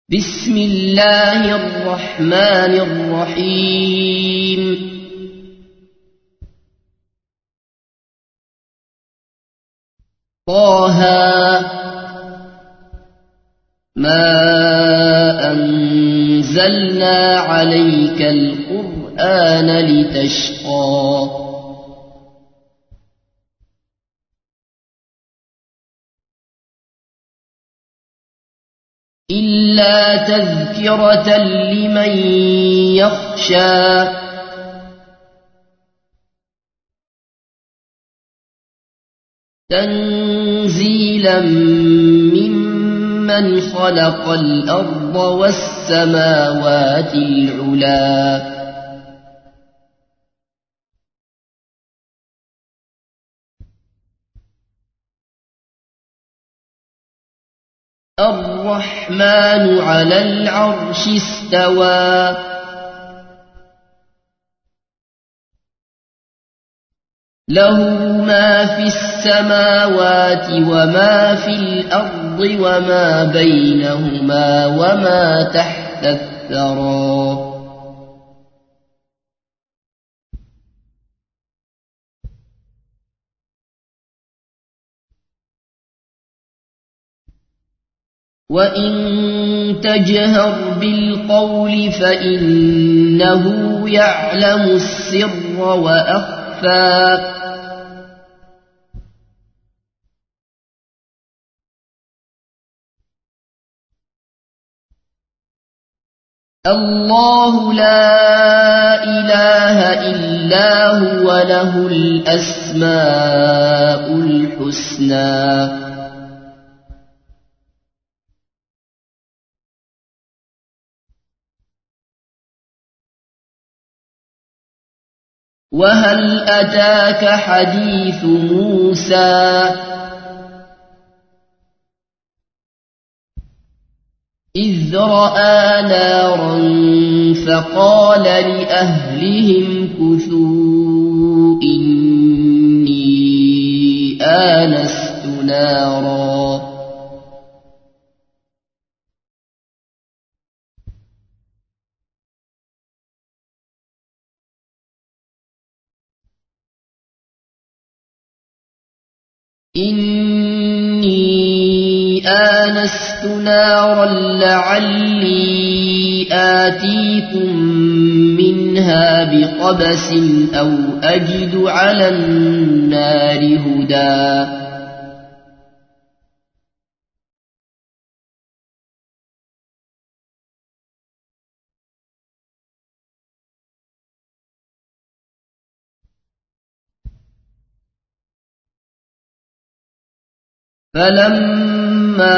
بسم الله الرحمن الرحيم طه ما أنزلنا عليك القرآن لتشقى إلا تذكرة لمن يخشى تنزيلا ممن خلق الأرض والسماوات العلا الرحمن على العرش استوى له ما في السماوات وما في الأرض وما بينهما وما تحت الثرى وإن تجهر بالقول فإنه يعلم السر وأخفى الله لا إله إلا هو له الأسماء الحسنى وهل أتاك حديث موسى إذ رأى نارا فقال لأهلهم كثوا إني آنست نارا إني آنست نارا لعلي آتيكم منها بقبس أو أجد على النار هدى فلما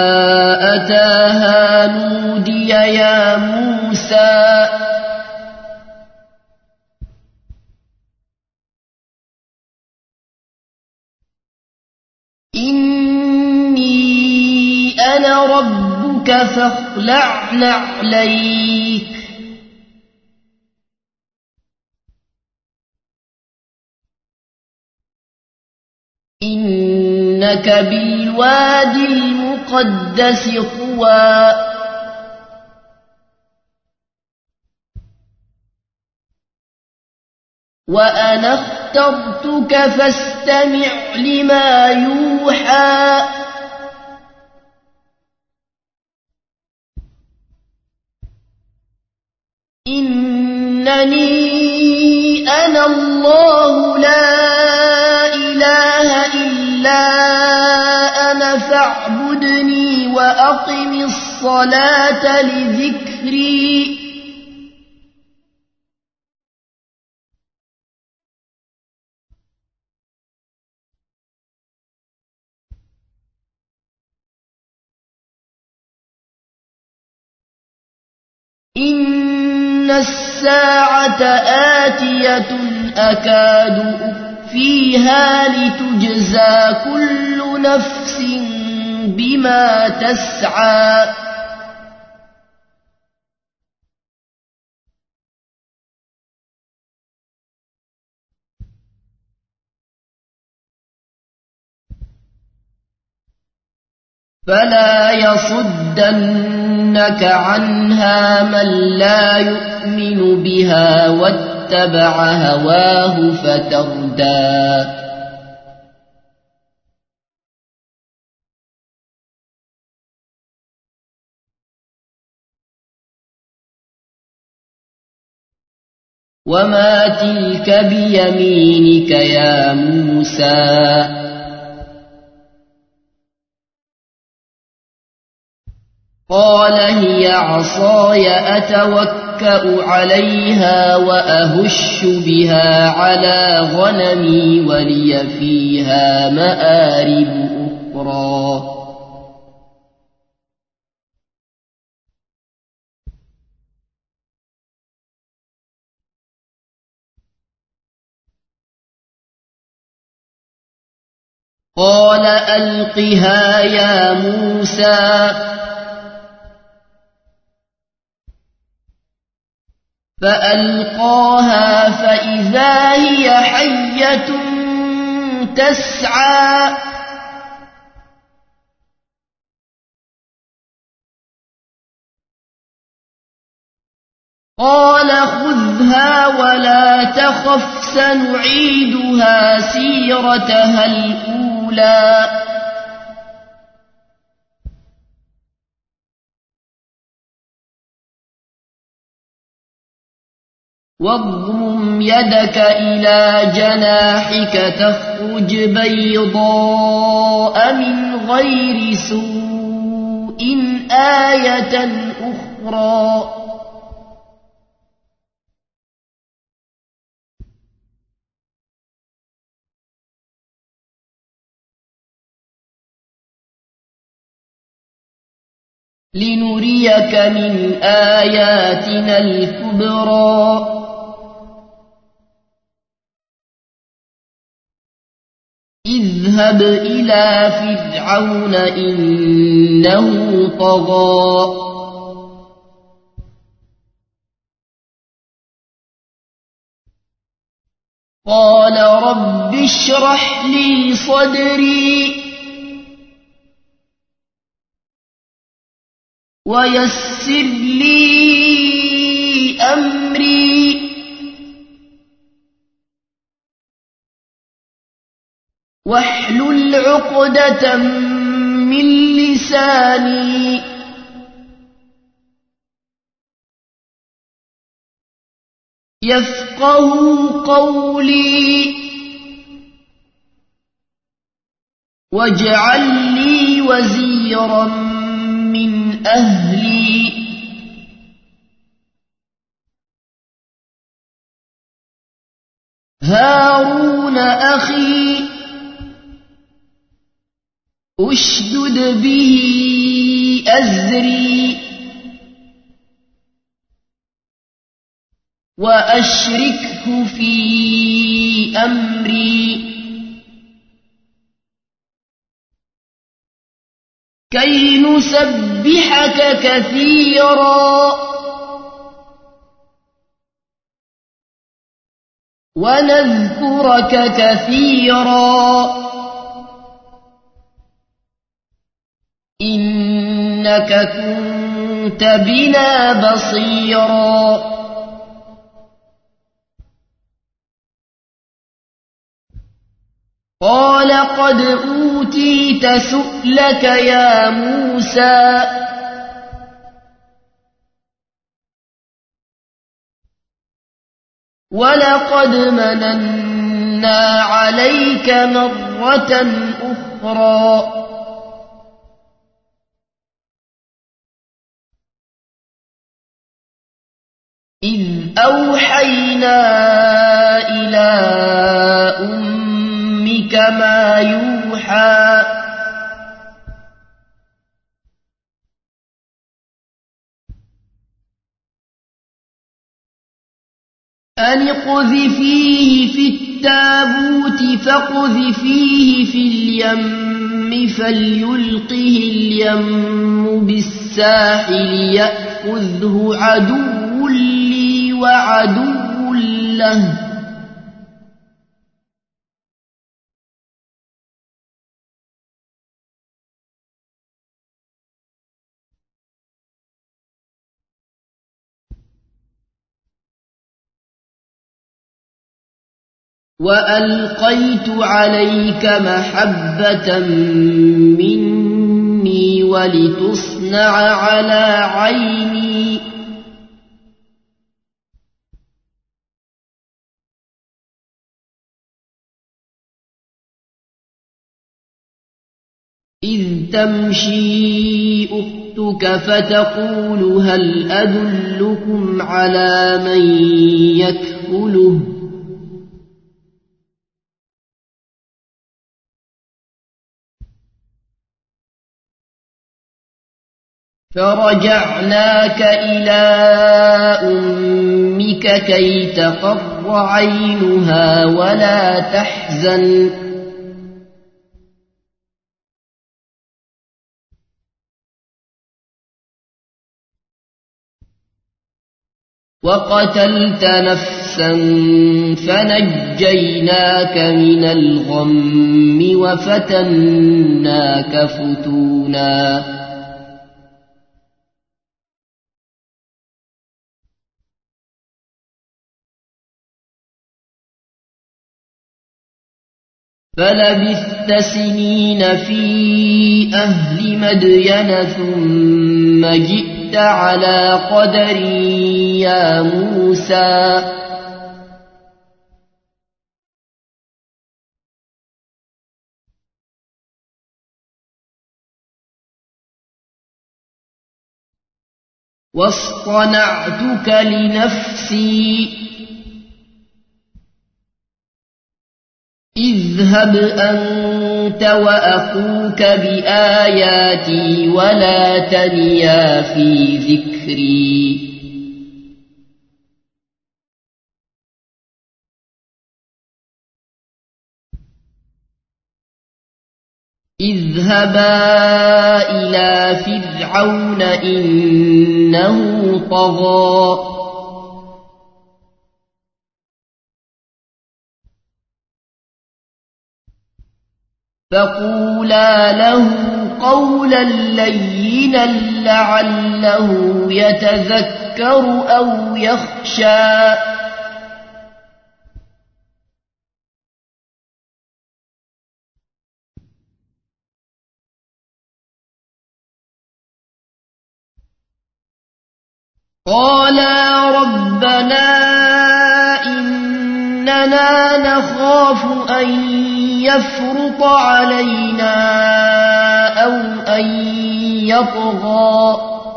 أتاها نودي يا موسى إني أنا ربك فاخلع نعليك إنك بالواد المقدس طوى وأنا اخترتك فاستمع لما يوحى إنني أنا الله لا إله إلا أنا فاعبدني وأقم الصلاة لذكري إن الساعة آتية أكاد أخفيها لتجزى كل نفس بما تسعى فلا يصدنك عنها من لا يؤمن بها واتبع هواه فتردى وما تلك بيمينك يا موسى قال هي عصاي أتوكأ عليها وأهش بها على غنمي ولي فيها مآرب أخرى قال ألقها يا موسى فألقاها فإذا هي حية تسعى قال خذها ولا تخف سنعيدها سيرتها الأولى واضمم يدك إلى جناحك تخرج بيضاء من غير سوء آية أخرى لنريك من آياتنا الكبرى اذهب إلى فرعون إنه طغى قال رب اشرح لي صدري ويسر لي أمري واحلل عقدة من لساني يفقه قولي واجعل لي وزيرا من أهلي هارون أخي أشدد به أزري وأشركه في أمري كي نسبحك كثيرا ونذكرك كثيرا إنك كنت بنا بصيرا قال قد أوتيت سؤلك يا موسى ولقد مننا عليك مرة أخرى إذ أوحينا إلى أمك ما يوحى أن اقذفيه في التابوت فاقذفيه في اليم فليلقه اليم بالساحل يأخذه عدو لي وعدو له وألقيت عليك محبة مني ولتصنع على عيني إذ تمشي أختك فتقول هل أدلكم على من يكفله فرجعناك إلى أمك كي تقر عينها ولا تحزن وقتلت نفسا فنجيناك من الغم وفتناك فتونا فلبثت سنين في أهل مدين ثم جئت على قدر يا موسى واصطنعتك لنفسي اذهب أنت وأخوك بآياتي ولا تنيا في ذكري اذهبا إلى فرعون إنه طغى فقولا له قولا لينا لعله يتذكر أو يخشى قالا ربنا إننا نخاف أن يفرط علينا أو أن يطغى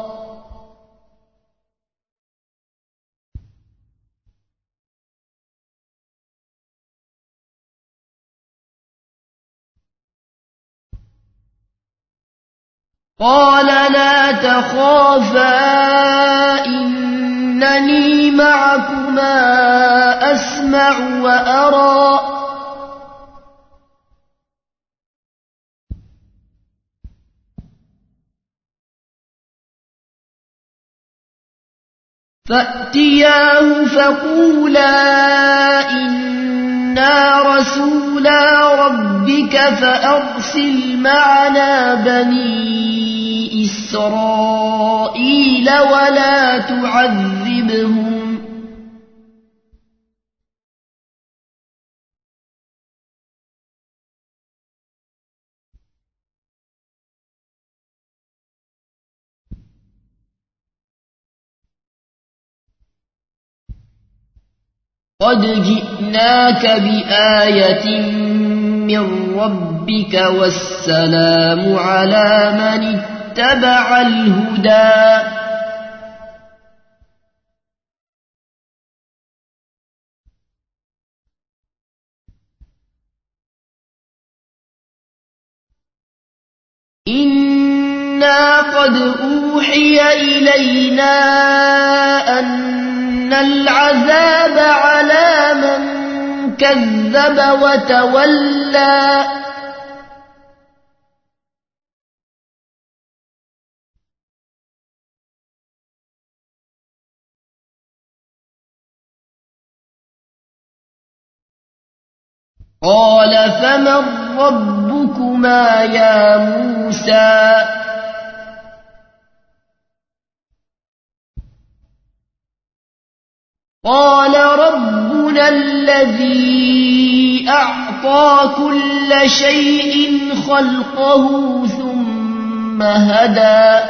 قال لا تخافا إنني معكما أسمع وأرى فأتياه فقولا إنا رسولا ربك فأرسل معنا بني إسرائيل ولا تعذبهم قد جئناك بآية من ربك والسلام على من اتبع الهدى إنا قد أوحي إلينا أن العذاب على من كذب وتولى قال فمن ربكما يا موسى قال ربنا الذي أعطى كل شيء خلقه ثم هدى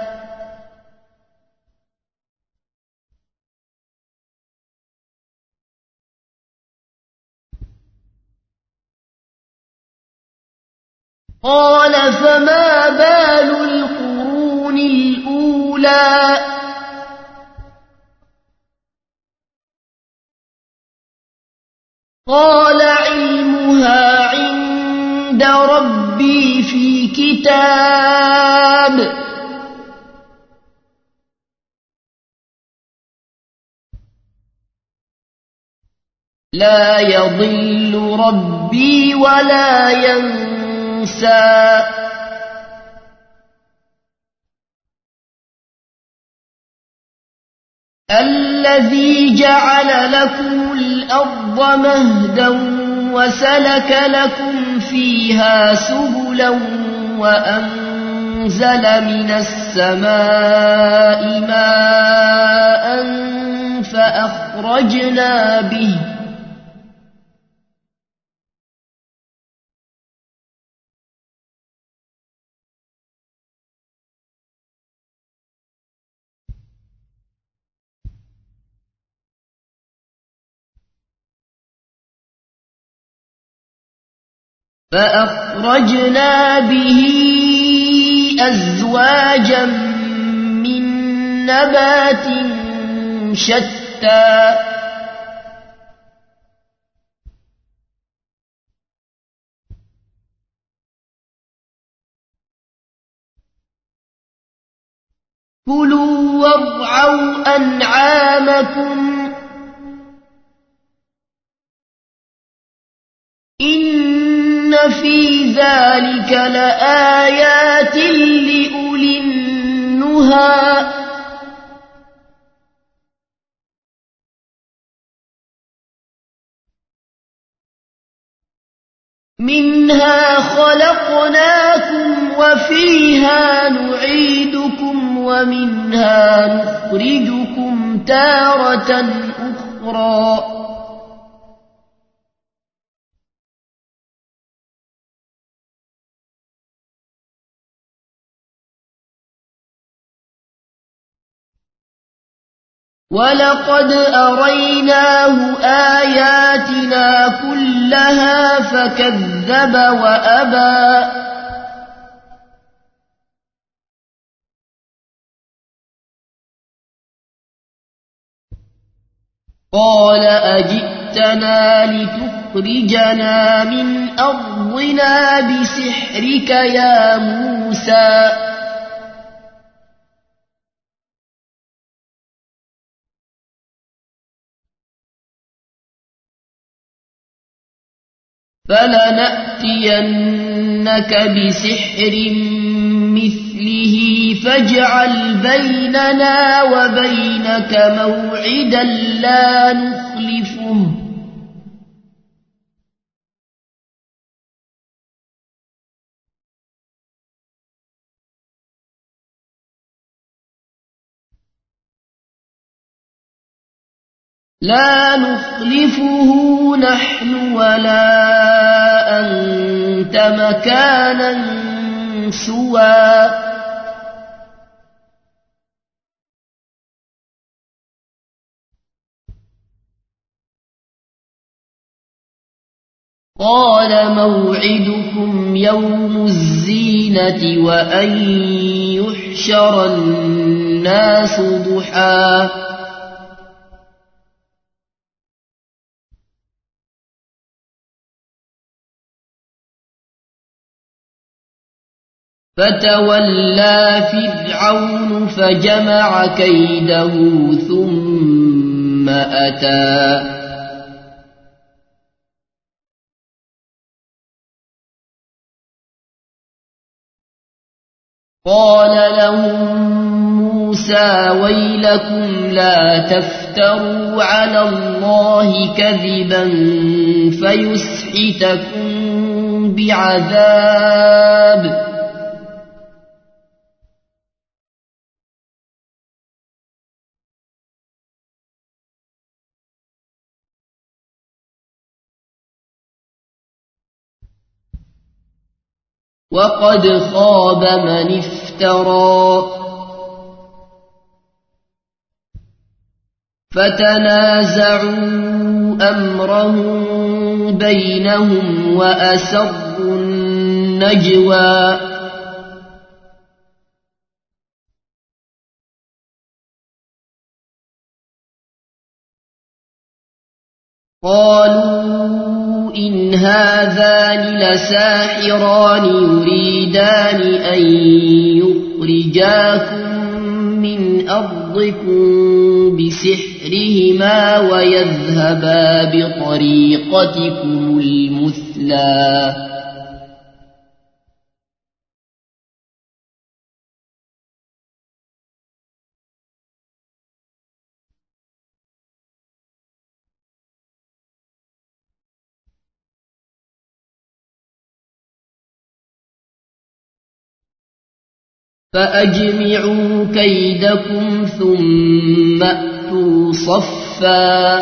قال فما بال القرون الأولى قال علمها عند ربي في كتاب لا يضل ربي ولا ينسى الذي جعل لكم الأرض مهدا وسلك لكم فيها سبلا وأنزل من السماء ماء فأخرجنا به أزواجا من نبات شتى كلوا وارعوا أنعامكم إن في ذلك لآيات لأولي النهى منها خلقناكم وفيها نعيدكم ومنها نخرجكم تارة أخرى ولقد أريناه آياتنا كلها فكذب وأبى قال أجئتنا لتخرجنا من أرضنا بسحرك يا موسى فلنأتينك بسحر مثله فاجعل بيننا وبينك موعدا لا نخلفه نحن ولا أنت مكانا سوى قال موعدكم يوم الزينة وأن يحشر الناس ضحى فتولى فرعون فجمع كيده ثم أتى قال لهم موسى ويلكم لا تفتروا على الله كذبا فيسحتكم بعذاب وقد خاب من افترى فتنازعوا أمرهم بينهم وأسروا النجوى قالوا إن هذان لساحران يريدان أن يخرجاكم من أرضكم بسحرهما ويذهبا بطريقتكم المثلى فأجمعوا كيدكم ثم أتوا صفا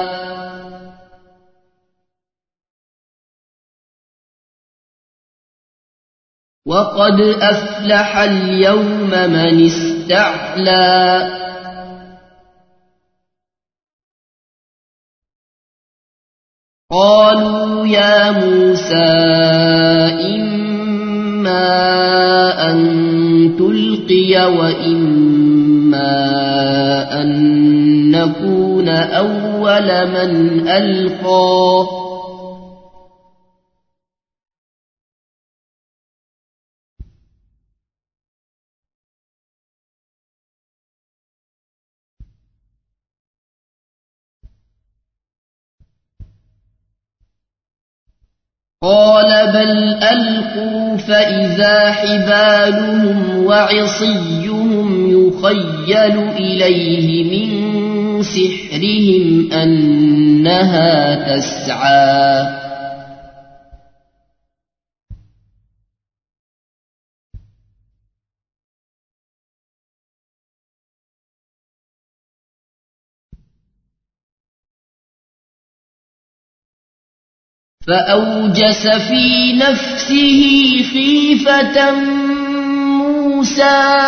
وقد أفلح اليوم من استعلى قالوا يا موسى إما أن تلقي وإما أن نكون أول من ألقى قال بل ألقوا فإذا حبالهم وعصيهم يخيل إليه من سحرهم أنها تسعى فأوجس في نفسه خيفة موسى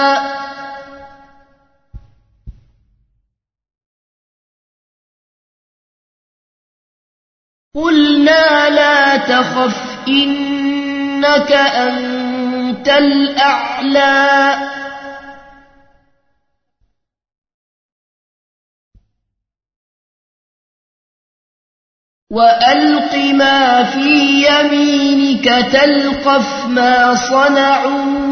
قلنا لا تخف إنك أنت الأعلى وألق ما في يمينك تلقف ما صنعوا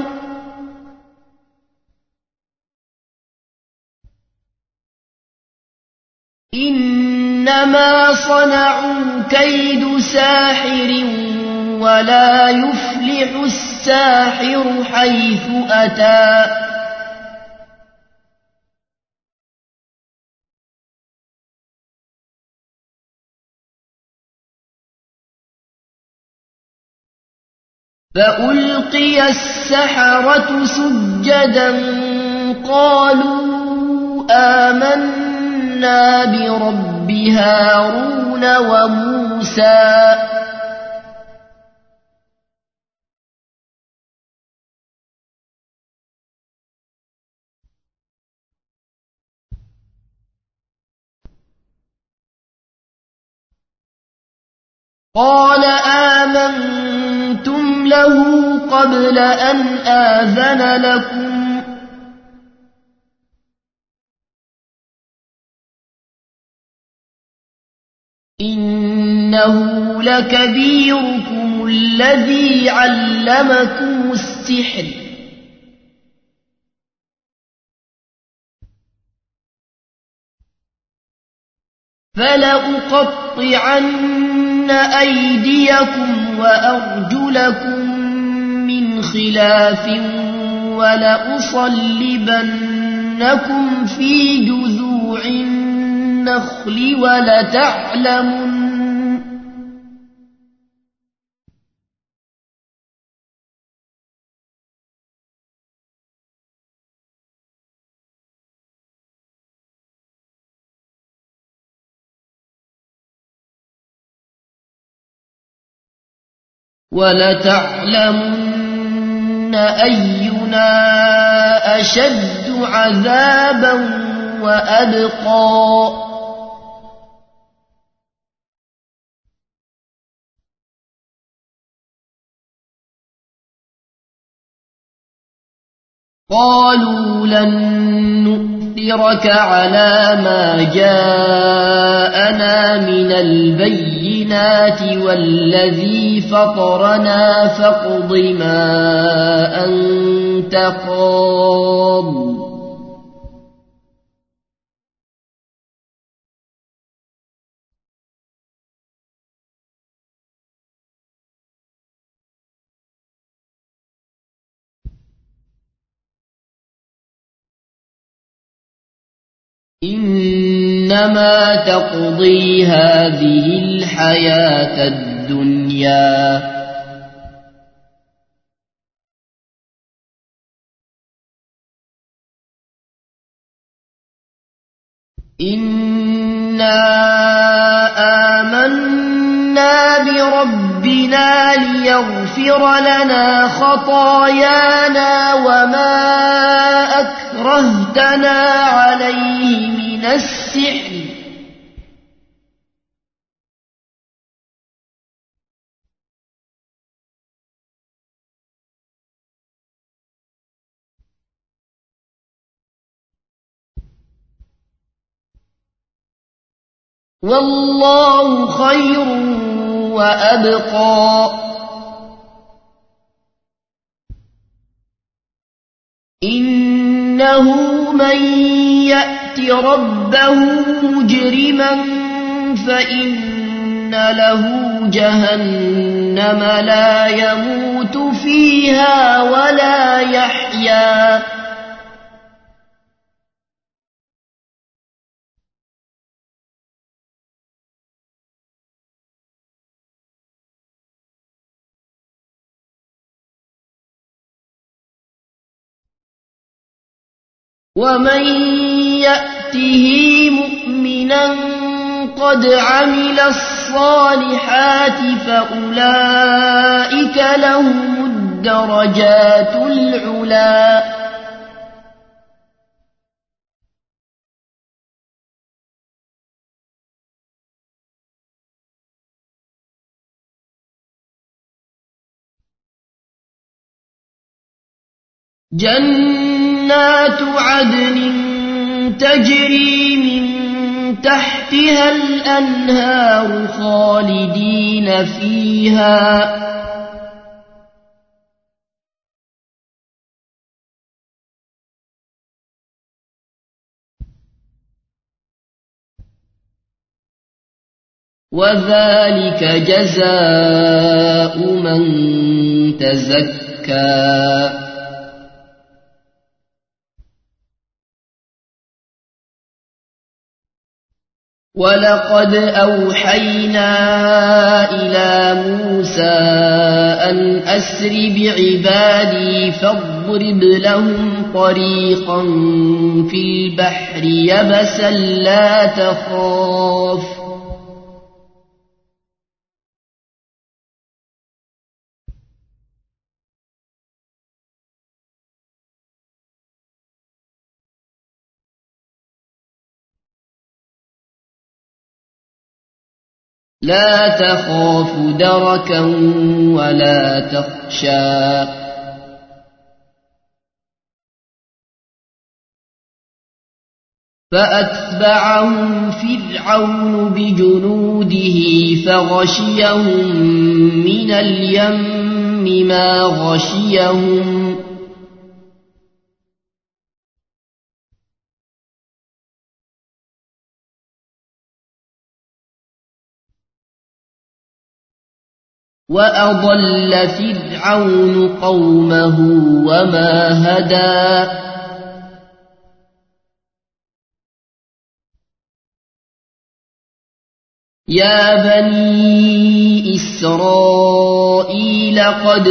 إنما صنعوا كيد ساحر ولا يفلح الساحر حيث أتى فألقي السحرة سجدا قالوا آمنا برب هارون وموسى قال آمنتم له قبل أن آذن لكم إنه لكبيركم الذي علمكم السحر فلأقطعن أيديكم وأرجلكم من خلاف ولأصلبنكم في جذوع النخل ولتعلمن أينا أشد عذابا وأبقى قالوا لن نؤثرك على ما جاءنا من البينات والذي فطرنا فاقض ما أنت قاض إنما تقضي هذه الحياة الدنيا إنا آمنا بربنا ليغفر لنا خطايانا وما أكرهتنا عليه من السحر والله خير وأبقى إنه من يأت ربه مجرما فإن له جهنم لا يموت فيها ولا يحيا ومن يأته مؤمنا قد عمل الصالحات فأولئك لهم الدرجات العلى جنات عدن تجري من تحتها الأنهار خالدين فيها وذلك جزاء من تزكى ولقد أوحينا إلى موسى أن أسر بعبادي فاضرب لهم طريقا في البحر يبسا لا تخاف دركا ولا تخشى فأتبعهم فرعون بجنوده فغشيهم من اليم ما غشيهم وأضل فرعون قومه وما هدى يا بني إسرائيل قد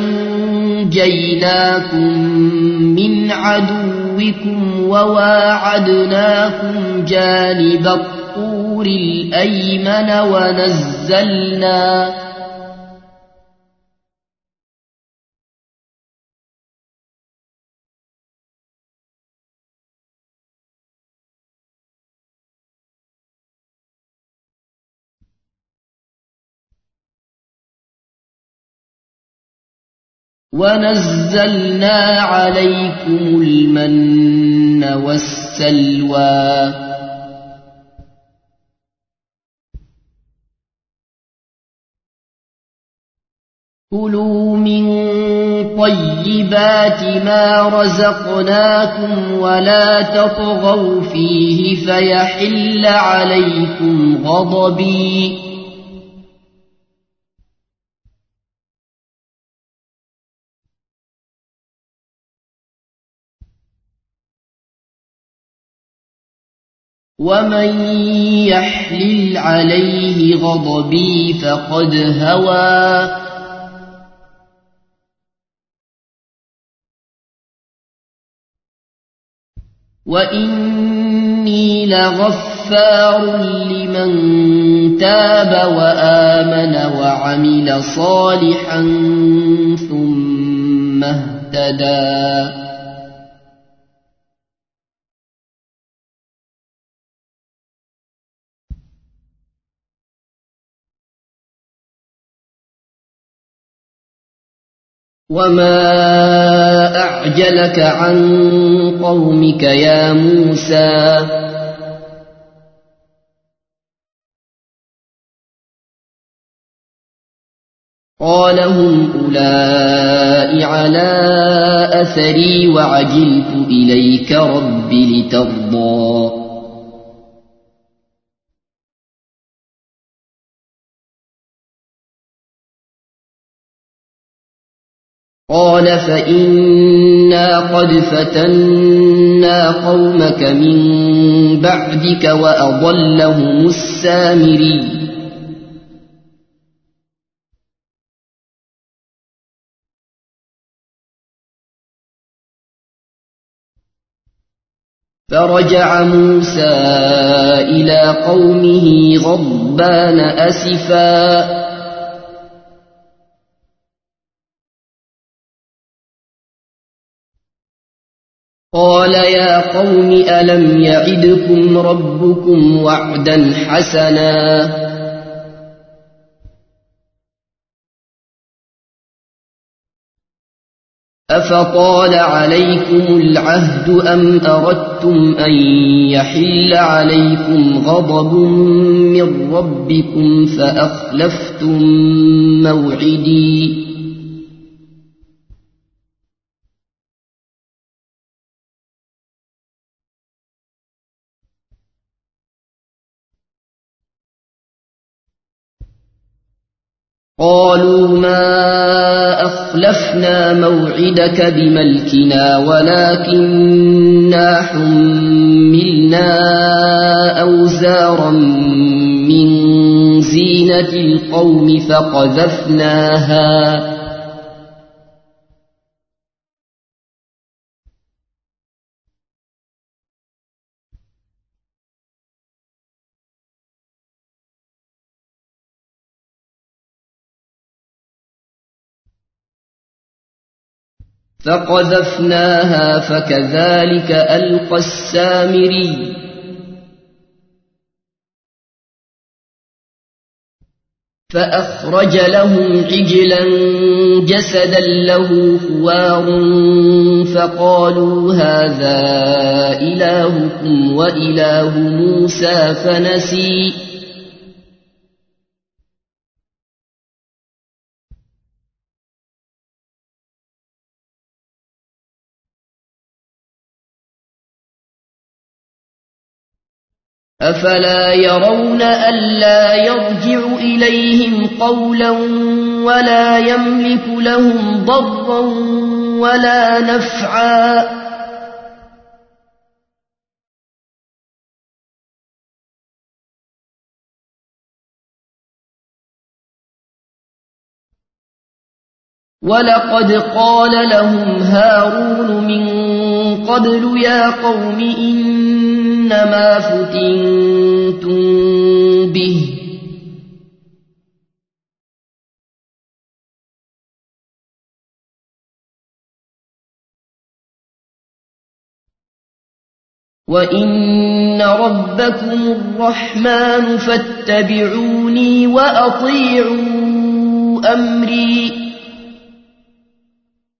أنجيناكم من عدوكم وواعدناكم جانب الطور الأيمن ونزلنا عليكم المن والسلوى كلوا من طيبات ما رزقناكم ولا تطغوا فيه فيحل عليكم غضبي ومن يحلل عليه غضبي فقد هوى وإني لغفار لمن تاب وآمن وعمل صالحا ثم اهتدى وما أعجلك عن قومك يا موسى قال هم أولئك على أثري وعجلت إليك رب لترضى قال فإنا قد فتنا قومك من بعدك وأضلهم السامري فرجع موسى إلى قومه غضبان أسفا قال يا قوم ألم يعدكم ربكم وعدا حسنا أفطال عليكم العهد أم أردتم أن يحل عليكم غضب من ربكم فأخلفتم موعدي قالوا ما أخلفنا موعدك بملكنا ولكننا حملنا أوزارا من زينة القوم فقذفناها فكذلك ألقى السامري فأخرج لهم عجلا جسدا له خوار فقالوا هذا إلهكم وإله موسى فنسي أفلا يرون ألا يرجع إليهم قولا ولا يملك لهم ضرا ولا نفعا ولقد قال لهم هارون من قبل يا قوم إنما فتنتم به وإن ربكم الرحمن فاتبعوني وأطيعوا أمري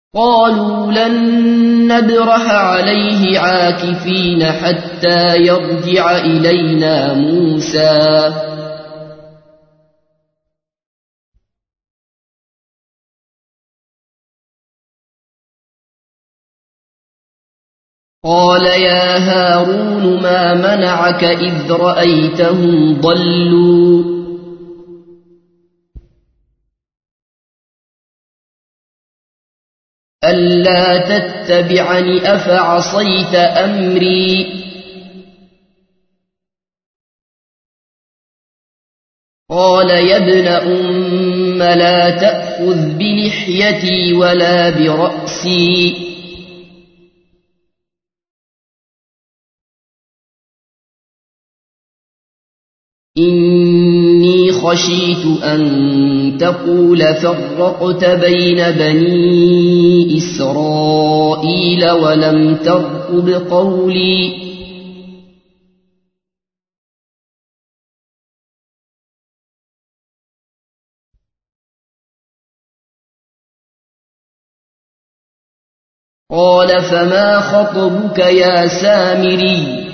قالوا لن نبرح عليه عاكفين حتى يرجع إلينا موسى. قال يا هارون ما منعك إذ رأيتهم ضلوا ألا تتبعني أفعصيت أمري. قال يا ابن أم لا تأخذ بلحيتي ولا برأسي إني خشيت أن تقول فرقت بين بني إسرائيل ولم ترقب قولي. قال فما خطبك يا سامري.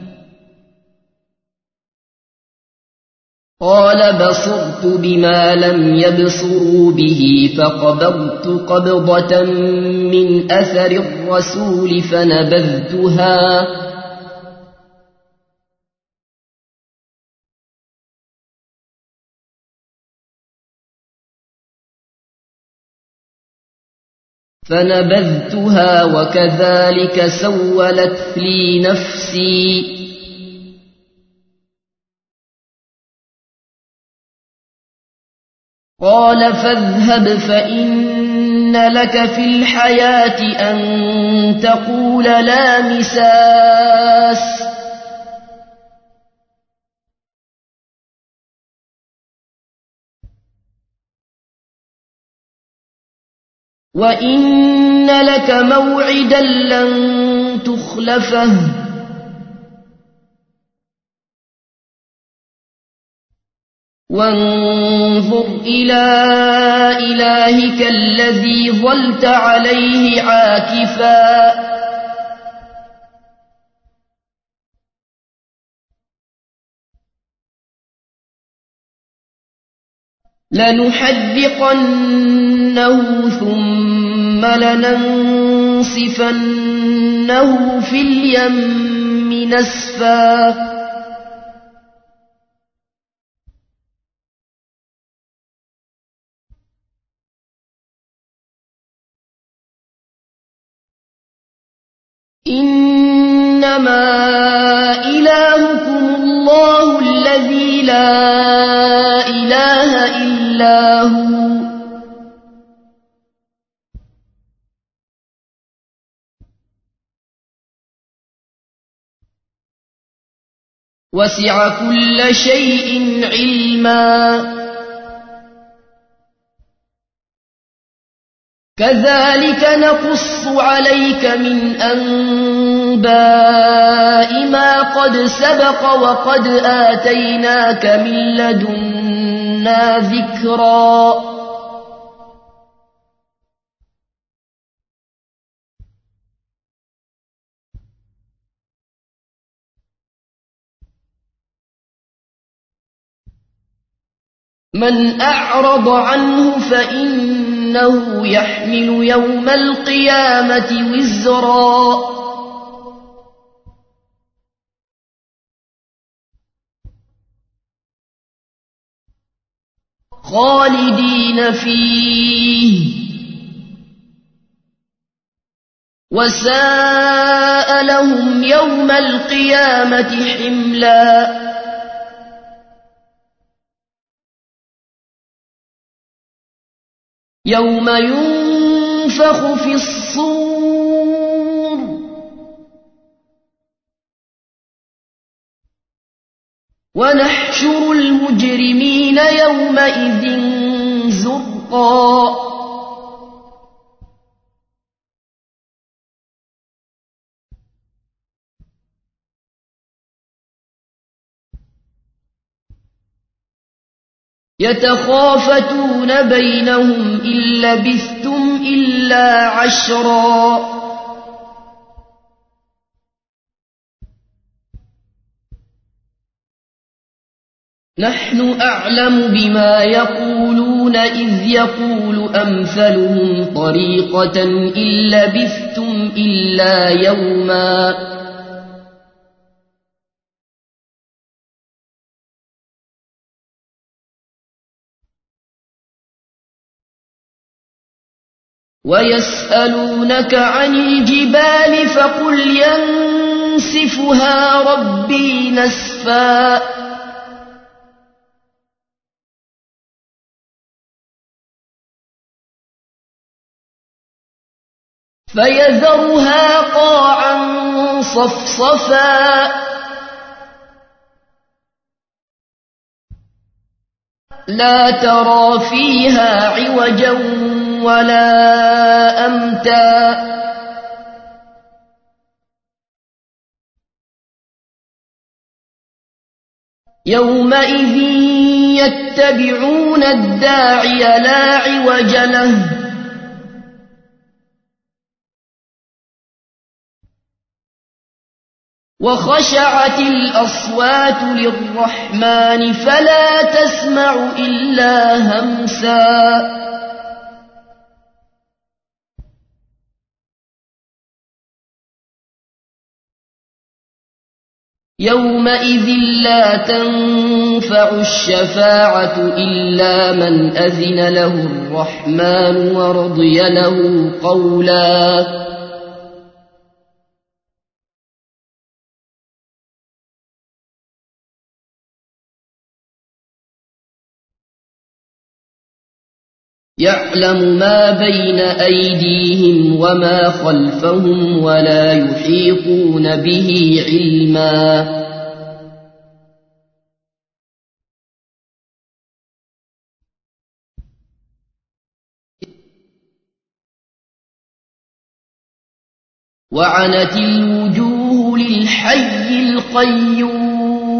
قال بصرت بما لم يبصروا به فقبضت قبضة من أثر الرسول فنبذتها وكذلك سولت لي نفسي. قال فاذهب فإن لك في الحياة أن تقول لا مساس وإن لك موعدا لن تخلفه وانظر إلى إلهك الذي ظلت عليه عاكفا لنحرقنه ثم لننصفنه في اليم نسفا. إنما إلهكم الله الذي لا إله إلا هو وسع كل شيء علما. كذلك نقص عليك من أنباء ما قد سبق وقد آتيناك من لدنا ذكرا. من أعرض عنه فإنه يحمل يوم القيامة وزرا خالدين فيه وساء لهم يوم القيامة حملا. يوم ينفخ في الصور ونحشر المجرمين يومئذ زرقا. يتخافتون بينهم إن لبثتم إلا 10. نحن أعلم بما يقولون إذ يقول أمثلهم طريقة إن لبثتم إلا يوما. ويسألونك عن الجبال فقل ينسفها ربي نسفا. فيذرها قاعا صفصفا لا ترى فيها عوجا ولا أمتا. يومئذ يتبعون الداعي لا عوج له وخشعت الأصوات للرحمن فلا تسمع إلا همسا. يومئذ لا تنفع الشفاعة إلا من أذن له الرحمن ورضي له قولا. يعلم ما بين أيديهم وما خلفهم ولا يحيطون به علما. وعنت الوجوه للحي القيوم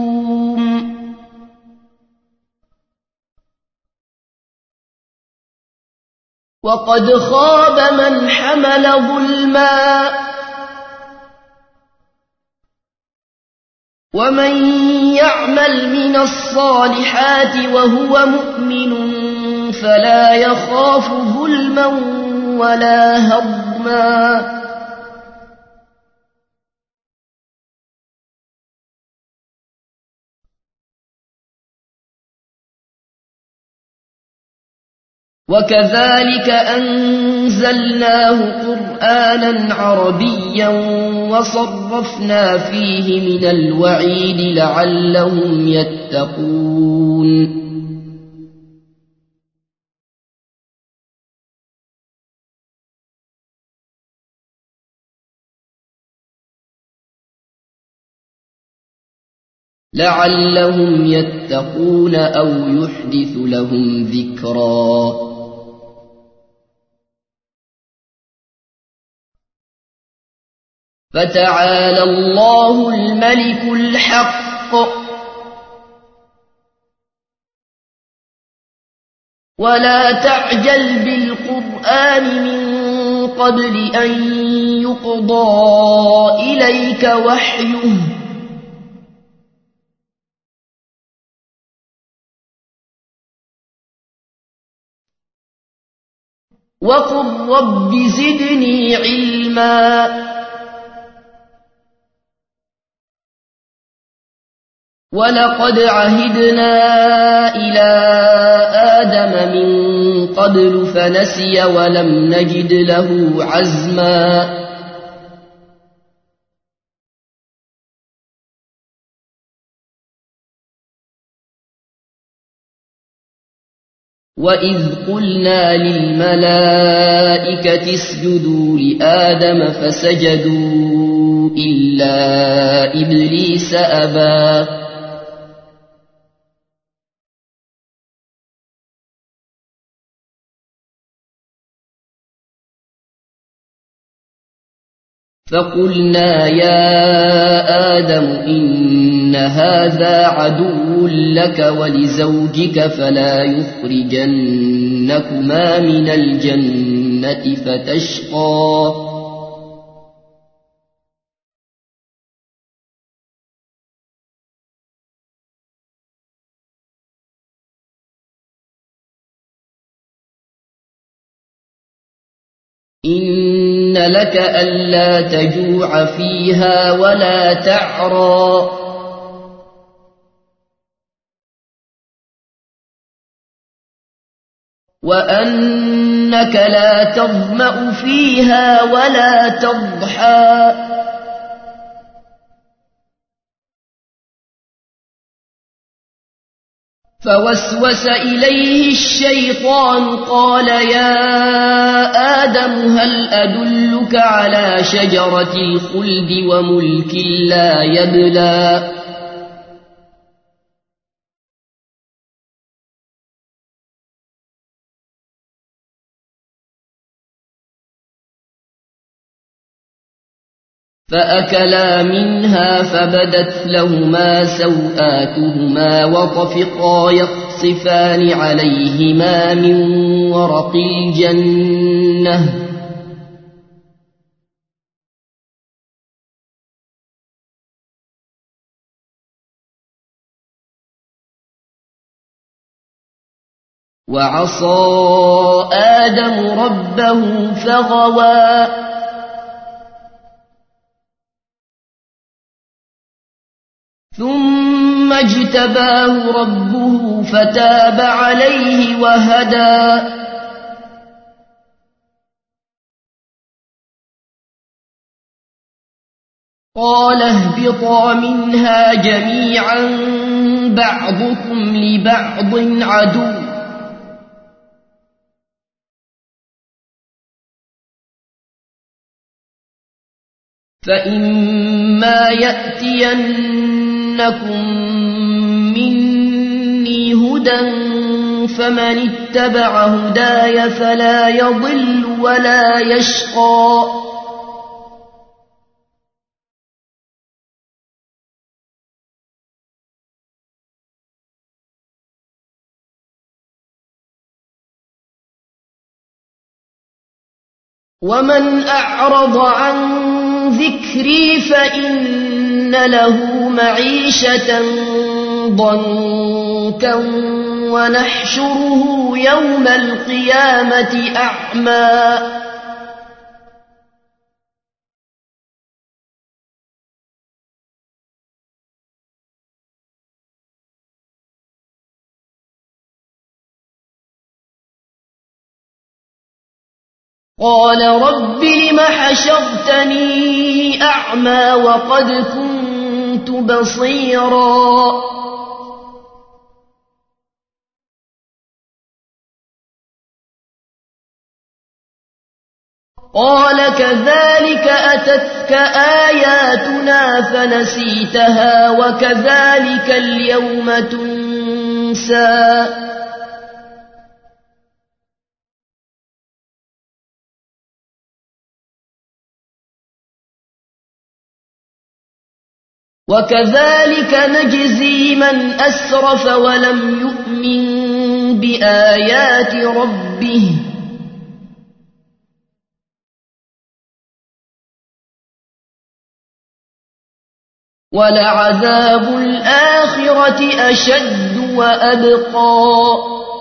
وقد خاب من حمل ظلما. ومن يعمل من الصالحات وهو مؤمن فلا يخاف ظلما ولا هضما. وكذلك أنزلناه قرآنا عربيا وصرفنا فيه من الوعيد لعلهم يتقون. لعلهم يتقون أو يحدث لهم ذكرا. فتعالى الله الملك الحق ولا تعجل بالقرآن من قبل أن يقضى إليك وحيه وقل رب زدني علما. ولقد عهدنا إلى آدم من قبل فنسي ولم نجد له عزما. وإذ قلنا للملائكة اسجدوا لآدم فسجدوا إلا إبليس أبى. فقلنا يا آدم إن هذا عدو لك ولزوجك فلا يخرجنكما من الجنة فتشقى إن لك ألا تجوع فيها ولا تعرى وأنك لا تظمأ فيها ولا تضحى فوسوس إليه الشيطان قال يا آدم هل أدلك على شجرة الخلد وملك لا يبلى فأكلا منها فبدت لهما سوآتهما وطفقا يخصفان عليهما من ورق الجنة وعصى آدم ربه فغوى ثم اجتباه ربه فتاب عليه وهدى قال اهبطا منها جميعا بعضكم لبعض عدو فإما يأتينكم مني هدى فمن اتبع هداي فلا يضل ولا يشقى ومن أعرض عن ذكري فإن له معيشة ضنكا ونحشره يوم القيامة أعمى قال رب لم حشرتني أعمى وقد كنت بصيرا قال كذلك أتتك آياتنا فنسيتها وكذلك اليوم تنسى وكذلك نجزي من أسرف ولم يؤمن بآيات ربه ولعذاب الآخرة أشد وأبقى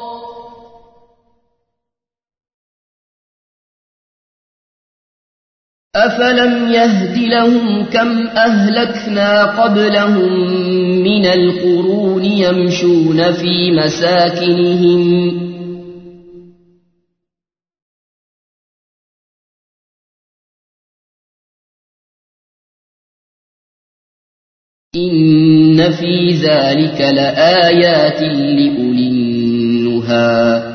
أفلم يهد لهم كم أهلكنا قبلهم من القرون يمشون في مساكنهم إن في ذلك لآيات لأولي النهى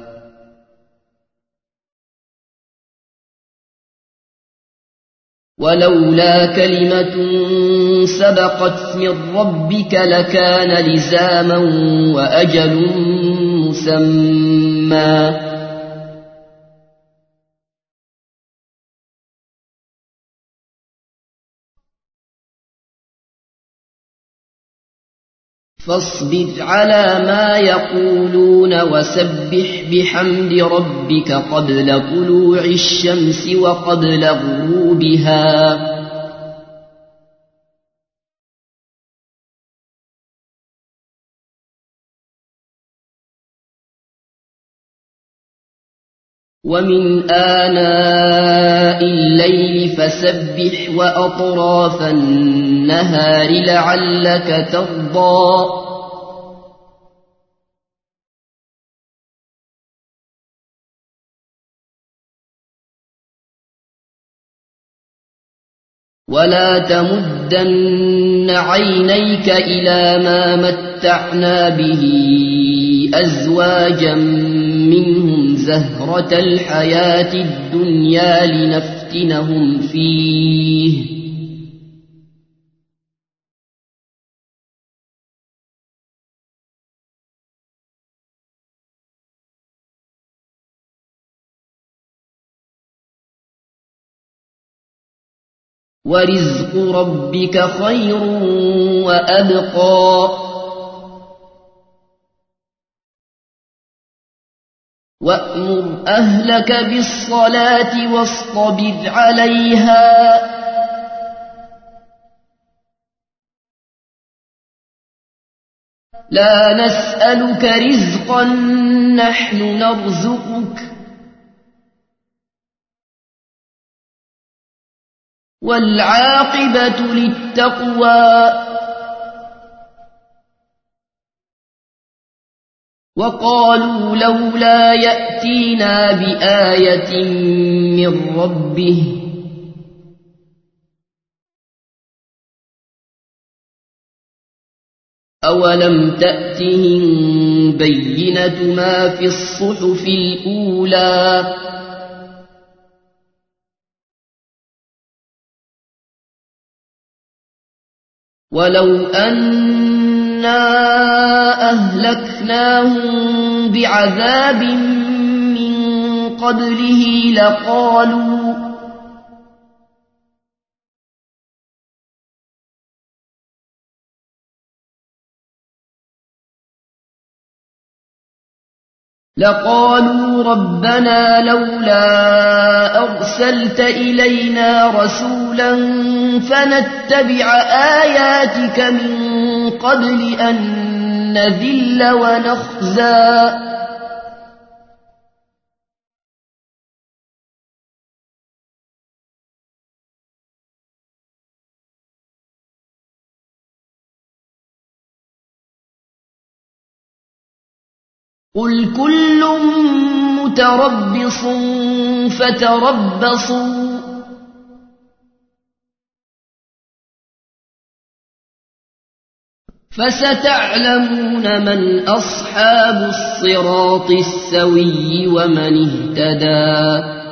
ولولا كلمة سبقت من ربك لكان لزاما وأجل مسمى فاصبر على ما يقولون وسبح بحمد ربك قبل طلوع الشمس وقبل غروبها ومن آناء الليل فسبح وأطراف النهار لعلك ترضى ولا تمدن عينيك إلى ما متعنا به أزواجا منهم زهرة الحياة الدنيا لنفتنهم فيه ورزق ربك خير وأبقى وأمر أهلك بالصلاة واصطبر عليها لا نسألك رزقا نحن نرزقك والعاقبة للتقوى وقالوا لولا يأتينا بآية من ربه أولم تأتهم بينة ما في الصحف الأولى ولو أنا أهلكناهم بعذاب من قبله لقالوا ربنا لولا أرسلت إلينا رسولا فنتبع آياتك من قبل أن نذل ونخزى قل كل متربص فتربصوا فستعلمون من أصحاب الصراط السوي ومن اهتدى